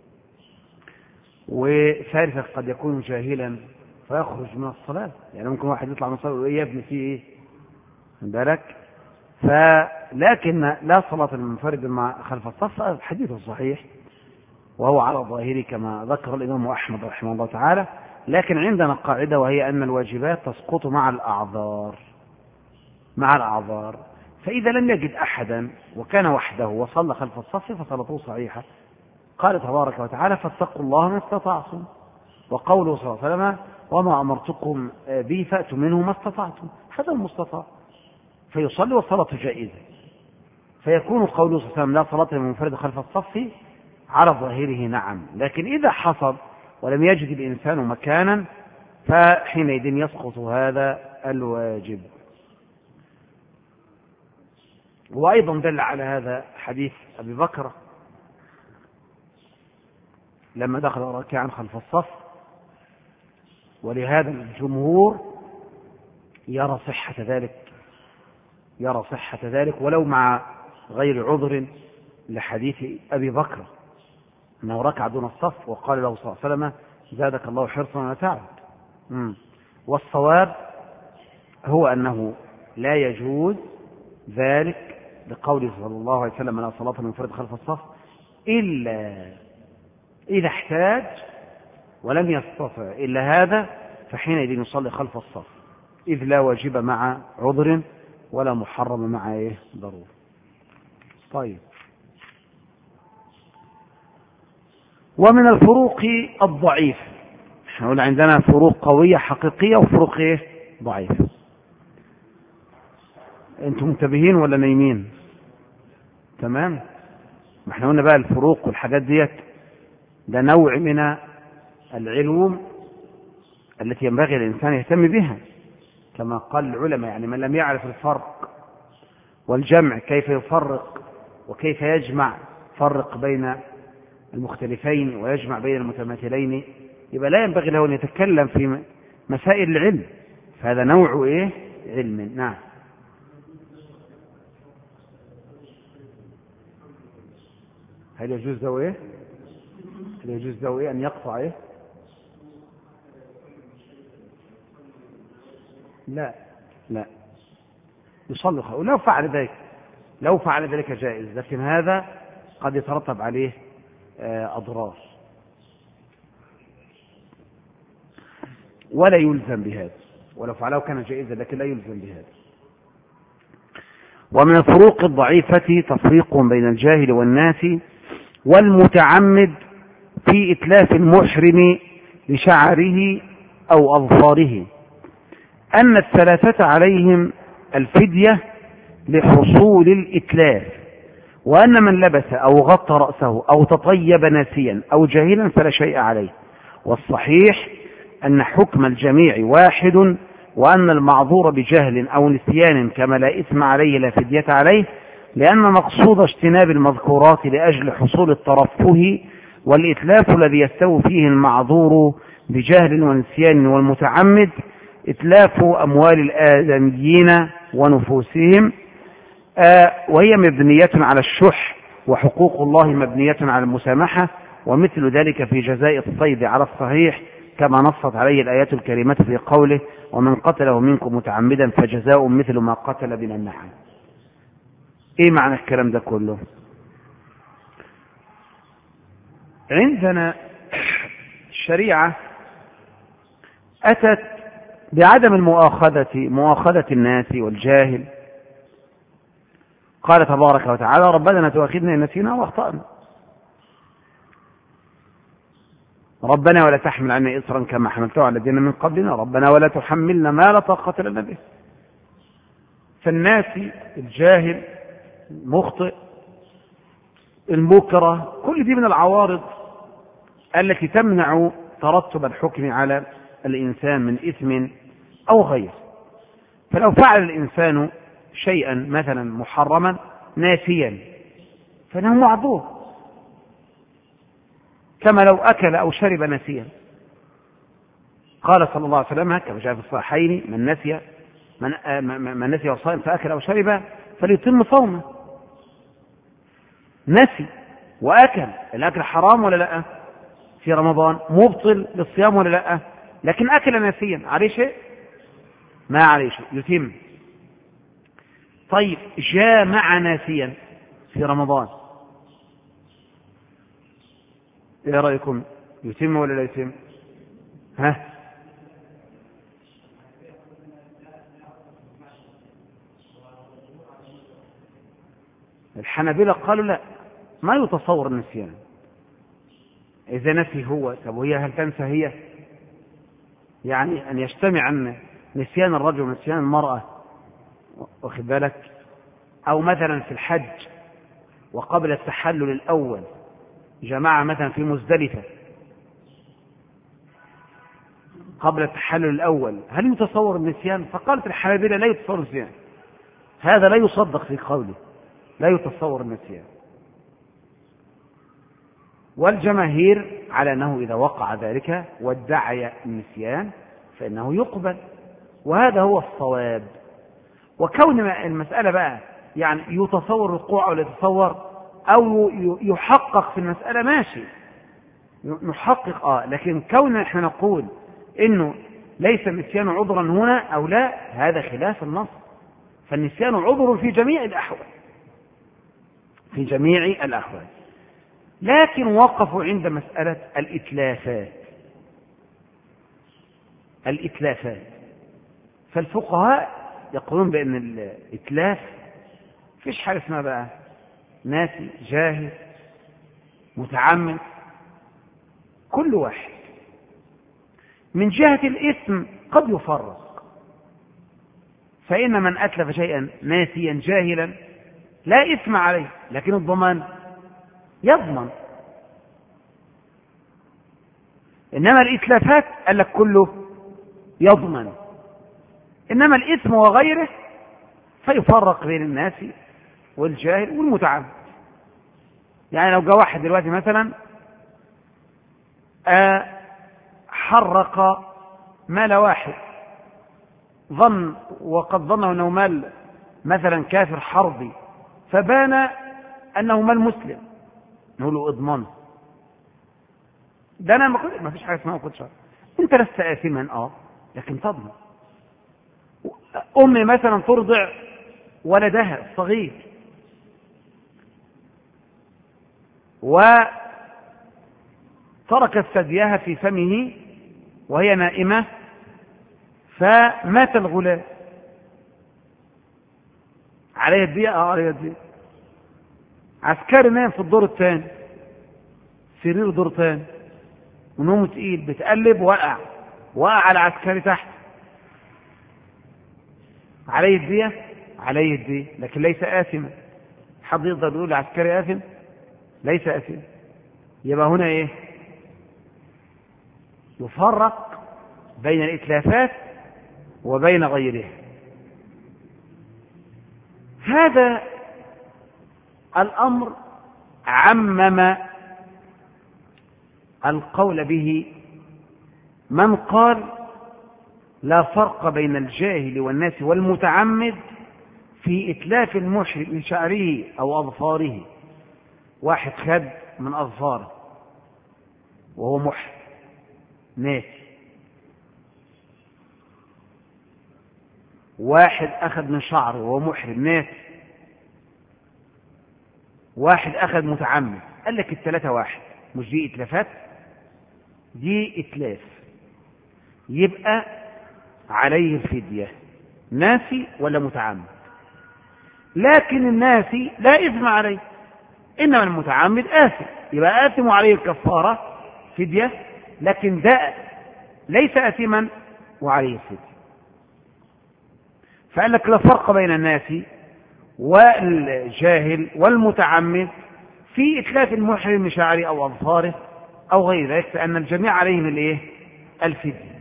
وثالثا قد يكون جاهلا فيخرج من الصلاة، يعني ممكن واحد يطلع من الصلاة ويقول يبني فيه إيه من بالك. لكن لا صلاة للمنفرد مع خلف الصف، الحديث الصحيح وهو على ظاهره كما ذكر الإمام أحمد رحمه الله تعالى. لكن عندنا قاعدة وهي أن الواجبات تسقط مع الأعذار. فإذا لم يجد أحدا وكان وحده وصلى خلف الصف فصلاته صحيحة. قال تبارك وتعالى فاتقوا الله ما استطعتم، وقوله صلى الله عليه وسلم وما أمرتكم به فأتوا منه ما استطعتم، هذا المستطاع فيصلي والصلاة جائزة. فيكون قوله صلى الله عليه وسلم لا صلاة للمنفرد خلف الصف على ظاهره نعم. لكن إذا حصل ولم يجد الإنسان مكانا فحينئذ يسقط هذا الواجب. وأيضا دل على هذا حديث أبي بكر لما دخل راكعا خلف الصف، ولهذا الجمهور يرى صحة ذلك ولو مع غير عذر لحديث أبي بكر أنه ركع دون الصف وقال له صلى الله عليه وسلم زادك الله حرصا ولا تعب. والصواب هو أنه لا يجوز ذلك لقوله صلى الله عليه وسلم لا صلاة للمنفرد خلف الصف إلا إذا احتاج ولم يستطع إلا هذا، فحينئذ يصلي خلف الصف، إذ لا واجب مع عذر ولا محرم مع ضرورة. طيب. ومن الفروق الضعيف، نقول عندنا فروق قوية حقيقية وفروق ضعيفة. انتم منتبهين ولا نايمين؟ تمام. ما احنا قلنا بقى الفروق والحاجات ديت ده نوع من العلوم التي ينبغي الإنسان يهتم بها كما قال العلماء. يعني من لم يعرف الفرق والجمع كيف يفرق وكيف يجمع، فرق بين المختلفين ويجمع بين المتماثلين، يبقى لا ينبغي له أن يتكلم في مسائل العلم، فهذا نوع علم. نعم. هل يجوز له أن يقطع لا لا يصلي لو فعل ذلك جائز، لكن هذا قد يترتب عليه أضرار ولا يلزم بهذا، ولو فعله كان جائزا لكن لا يلزم بهذا. ومن الفروق الضعيفة تفريق بين الجاهل والناس والمتعمد في إتلاف المحرم لشعره أو أظفاره، أن الثلاثة عليهم الفدية لحصول الإتلاف، وأن من لبس أو غطى رأسه أو تطيب ناسيا أو جاهلا فلا شيء عليه. والصحيح أن حكم الجميع واحد، وأن المعذور بجهل أو نسيان كما لا إثم عليه لا فدية عليه، لأن مقصود اجتناب المذكورات لأجل حصول الترفه والإتلاف الذي يستوي فيه المعذور بجهل ونسيان والمتعمد إتلاف أموال الآدميين ونفوسهم، وهي مبنية على الشح، وحقوق الله مبنية على المسامحة، ومثل ذلك في جزاء الصيد على الصحيح كما نصت عليه الآيات الكريمة في قوله ومن قتله منكم متعمدا فجزاء مثل ما قتل من النعم. ايه معنى الكلام ده كله؟ عندنا الشريعة أتت بعدم مؤاخذة الناس والجاهل. قال تبارك وتعالى ربنا لا تؤاخذنا إن نسينا وأخطأنا، ربنا ولا تحمل عنا إصرا كما حملته على الذين من قبلنا، ربنا ولا تحملنا ما لا طاقة لنا به. فالناس الجاهل المخطئ المكره كل دي من العوارض التي تمنع ترتب الحكم على الإنسان من إثم أو غيره. فلو فعل الإنسان شيئا مثلا محرما ناسيا فإنه معذور، كما لو أكل أو شرب ناسيا. قال صلى الله عليه وسلم كما جاء في الصحيحين من نسي وصائم فأكل أو شرب فليتم صومه. نسي وأكل، الأكل حرام ولا لا في رمضان؟ مبطل للصيام ولا لا؟ لكن أكل ناسيا عليه شيء؟ ما عليه شيء، يتم. طيب جامع ناسيا في رمضان، ايه رأيكم؟ يتم ولا لا يتم؟ ها؟ الحنابلة قالوا لا، ما يتصور النسيان. إذا نسي هو، طب وهي هل تنسى هي؟ يعني أن يجتمع أن نسيان الرجل ونسيان المرأة، واخد بالك، أو مثلا في الحج وقبل التحلل الأول جماعة مثلا في مزدلفة قبل التحلل الأول، هل يتصور النسيان؟ فقالت الحنابلة لا يتصور النسيان، هذا لا يصدق في قوله، لا يتصور النسيان. والجماهير على أنه إذا وقع ذلك وادعي النسيان فإنه يقبل، وهذا هو الصواب. وكون المسألة بقى يعني يتصور الوقوع أو لا يتصور أو يحقق في المسألة ماشي، نحقق لكن كون احنا نقول إنه ليس النسيان عذرا هنا أو لا، هذا خلاف النص. فالنسيان عذر في جميع الأحوال، في جميع الأحوال. لكن وقفوا عند مسألة الإتلافات. فالفقهاء يقولون بأن الإتلاف فيش حاجة اسمها بقى ناسي جاهل متعمد، كل واحد من جهة الإثم قد يفرق، فإن من أتلف شيئا ناسيا جاهلا لا إثم عليه، لكن الضمان يضمن. إنما الإتلافات قال لك كله يضمن، إنما الإثم وغيره فيفرق بين الناس والجاهل والمتعمد. يعني لو جاء واحد دلوقتي مثلا حرق مال واحد وقد ظنه أنه مال مثلا كافر حربي، فبان أنه مال مسلم، نقول له اضمنه. ده أنا ما فيش حاجة اسمها كنت شر، أنت لست آثما لكن تضمن. أم مثلا ترضع ولدها الصغير وتركت ثديها في فمه وهي نائمة فمات الغلام، عليه الدية؟ عليه الدية. عسكري نايم في الدور الثاني، سرير دور ثاني ونومه تقيل، بتقلب وقع على عسكري تحت، عليه الدية؟ عليه الدية، لكن ليس آثما. حد يقدر يقول لعسكري آثم؟ ليس آثما. يبقى هنا ايه؟ يفرق بين الإتلافات وبين غيرها. هذا الأمر عمم القول به من قال لا فرق بين الجاهل والناس والمتعمد في إتلاف المحرم من شعره أو أظفاره. واحد خد من أظفاره وهو محرم ناسي، واحد أخذ من شعره وهو محرم ناسي، واحد أخذ متعمد. قال لك الثلاثة واحد، مش دي إتلافات؟ دي إتلاف، يبقى عليه الفدية ناسي ولا متعمد. لكن الناسي لا إثم عليه، إنما المتعمد آثم، يبقى آثم عليه الكفارة فدية، لكن ده ليس آثما وعليه الفدية. فقال لك لا فرق بين الناس والجاهل والمتعمد في إتلاف المحرم من شعره أو أظفاره أو غير ذلك، فأن الجميع عليهم الإيه؟ الفدية.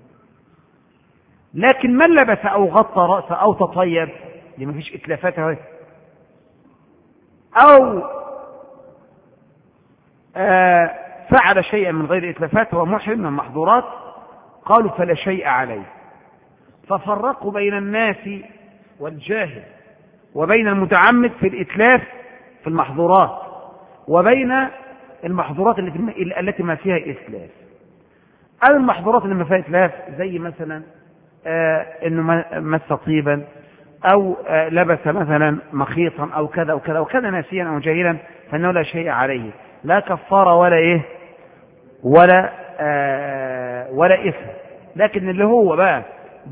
لكن من لبس أو غطى رأسه أو تطيب، دي ما فيش إتلافات اهي، أو فعل شيئا من غير إتلافات هو محرم من المحظورات، قالوا فلا شيء عليه. ففرقوا بين الناس والجاهل وبين المتعمد في الإتلاف في المحظورات، وبين المحظورات التي ما فيها إتلاف. أو المحظورات اللي ما فيها إتلاف زي مثلا إنه مس طيبا، أو لبس مثلا مخيطا، أو كذا وكذا وكذا ناسيا أو جاهلا، فإنه لا شيء عليه، لا كفارة ولا إيه ولا إثم. لكن اللي هو بقى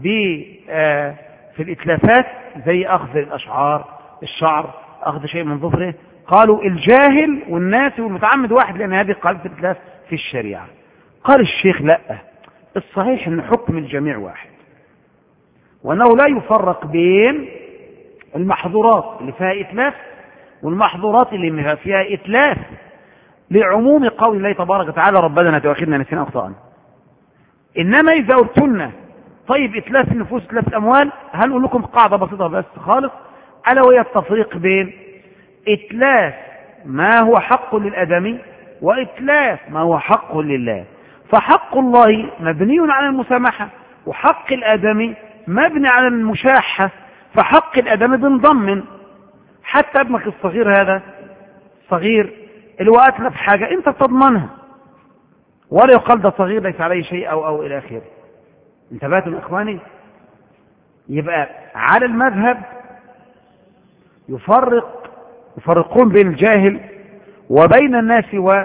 في الإتلافات زي أخذ الشعر، أخذ شيء من ظفره، قالوا الجاهل والناس والمتعمد واحد، لأن هذه قاعدة الإتلاف في الشريعة. قال الشيخ لا، الصحيح أن حكم الجميع واحد، وأنه لا يفرق بين المحظورات اللي فيها إتلاف والمحظورات اللي فيها إتلاف، لعموم قول الله تبارك وتعالى ربنا لا تؤاخذنا إن نسينا أو أخطأنا. إنما إذا قلت لنا طيب إتلاف النفوس إتلاف الأموال، هنقول لكم قاعدة بسيطة بس خالص، ألا وهي التفريق بين إتلاف ما هو حق للآدمي وإتلاف ما هو حق لله. فحق الله مبني على المسامحة، وحق الآدمي مبني على المشاحة. فحق الآدمي بنضمن حتى ابنك الصغير، هذا صغير اللي هو أتلف حاجة أنت تضمنها، ولا يقال ده صغير ليس عليه شيء أو إلى آخره. انتبهتم إخواني؟ يبقى على المذهب يفرقون بين الجاهل وبين الناس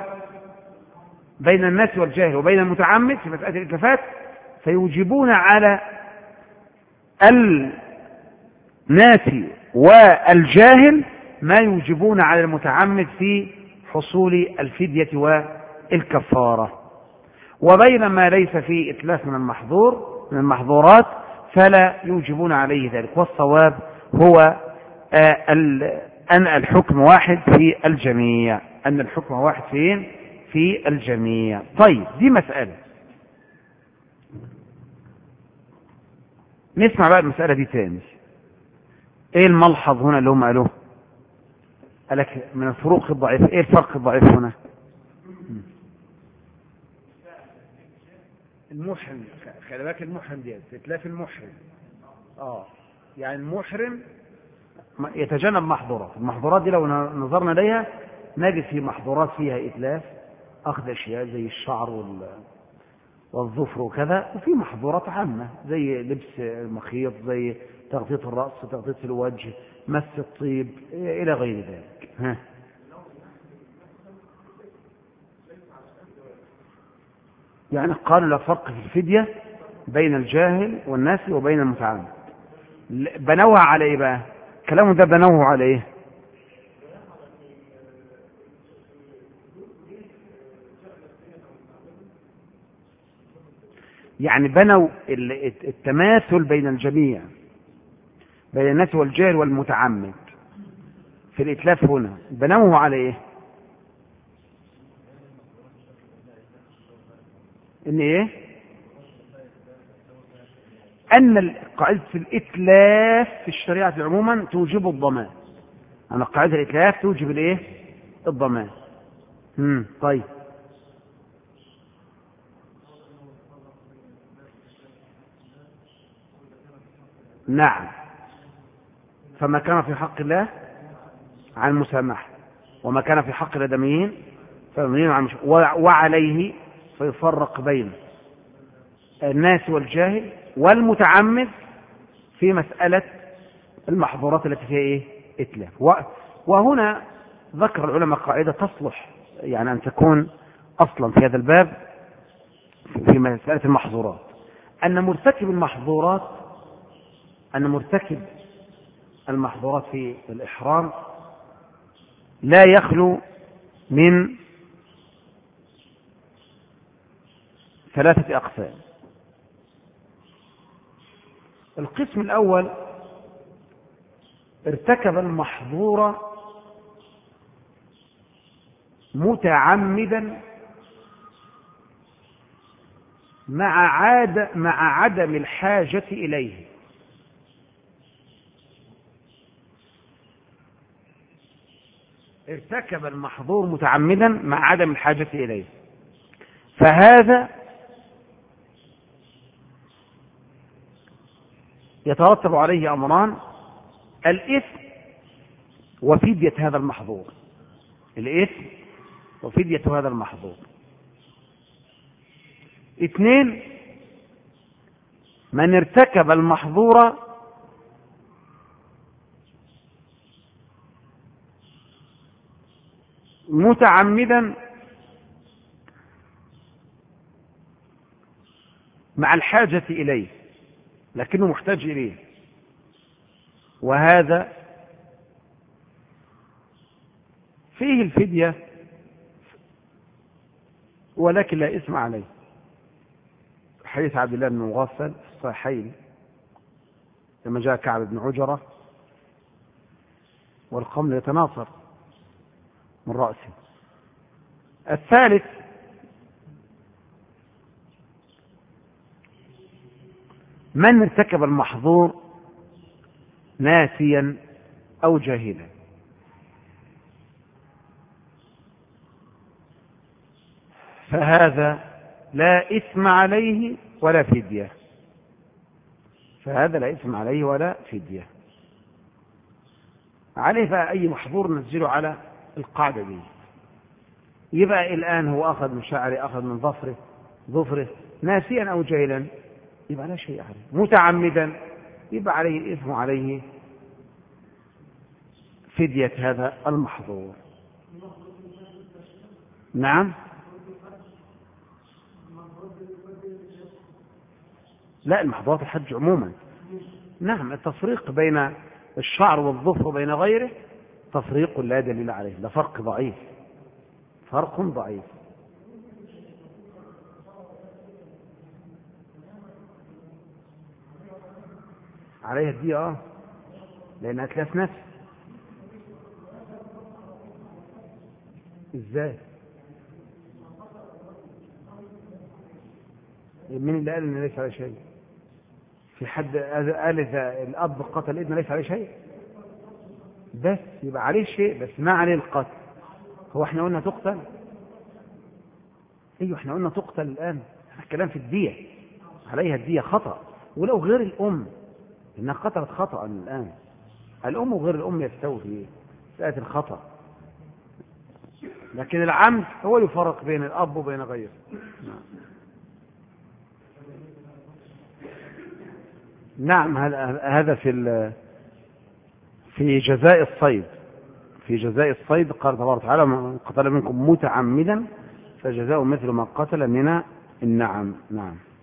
والجاهل وبين المتعمد في مسألة الإتلافات، فيوجبون على الناس والجاهل ما يوجبون على المتعمد في حصول الفدية والكفارة. وبين ما ليس فيه إتلاف من المحظورات فلا يوجبون عليه ذلك. والصواب هو أن الحكم واحد في الجميع، أن الحكم واحد في الجميع. طيب دي مسألة. نسمع بقى المسألة دي تاني. ايه الملحظ هنا اللي هم قالوه؟ قالك من الفروق الضعيف. ايه الفرق الضعيف هنا؟ المحرم، خلي بالك المحرم دي اتلاف المحرم. يعني المحرم يتجنب محظورات. المحظورات دي لو نظرنا اليها نجد في محظورات فيها اتلاف، اخذ اشياء زي الشعر والظفر وكذا، وفي محظورات عامة زي لبس المخيط، زي تغطية الرأس، تغطية الوجه، مس الطيب إلى غير ذلك. يعني قالوا لا فرق في الفدية بين الجاهل والناسي وبين المتعمد. بنوه على ايه بقى؟ كلامه ده بنوه على ايه؟ يعني بنوا التماثل بين الجميع، بين الناس والجاهل والمتعمد في الإتلاف هنا، بنوه على ايه؟ ان ايه؟ ان قاعدة الإتلاف في الشريعة عموما توجب الضمان. أنا قاعدة الإتلاف توجب الايه؟ الضمان. طيب. نعم. فما كان في حق الله عن المسامحة، وما كان في حق الآدميين فمبني عن وعليه فيفرق بين الناس والجاهل والمتعمد في مسألة المحظورات التي فيها ايه؟ إتلاف. وهنا ذكر العلماء قاعدة تصلح يعني أن تكون أصلا في هذا الباب في مسألة المحظورات، أن مرتكب المحظورات في الإحرام لا يخلو من 3 أقسام. القسم الأول ارتكب المحظور متعمدا مع عدم الحاجة إليه. ارتكب المحظور متعمدا مع عدم الحاجة إليه، فهذا يترتب عليه أمران: الإثم وفدية هذا المحظور. الإثم وفدية هذا المحظور. 2، من ارتكب المحظور متعمدا مع الحاجة إليه لكنه محتاج إليه، وهذا فيه الفدية ولكن لا إثم عليه. حديث عبد الله بن مغفل في الصحيحين لما جاء كعب بن عجرة والقمل يتناصر من رأسه. الثالث، من ارتكب المحظور ناسيا أو جاهلا، فهذا لا إثم عليه ولا فدية. عليه فأي محظور ننزله على القاعدة دي. يبقى الآن هو أخذ من شعره، أخذ من ظفره ناسيا أو جاهلا، يبقى لا شيء عليه. متعمدا يبقى عليه الإثم وعليه فدية هذا المحظور. نعم. لا، المحظورات الحج عموما. نعم، التفريق بين الشعر والظفر وبين غيره تفريق لا دليل عليه، ده فرق ضعيف. عليها الدية لأنها تلاف نفس. ازاي؟ مين اللي قال ان ليس عليه شيء؟ في حد قال اذا الاب قتل ابنه ليس عليه شيء؟ بس يبقى عليه شيء بس ما عليه القتل. هو احنا قلنا تقتل؟ ايوه احنا قلنا تقتل. الان الكلام في الدية، عليها الدية خطأ، ولو غير الام انها قتلت خطأ. الان الام وغير الام يستوي في مسألة الخطأ، لكن العمد هو يفرق بين الاب وبين غيره. نعم، هذا في جزاء الصيد. في جزاء الصيد قال تبارك وتعالى: من قتل منكم متعمدا فجزاء مثل ما قتل من النعم. نعم.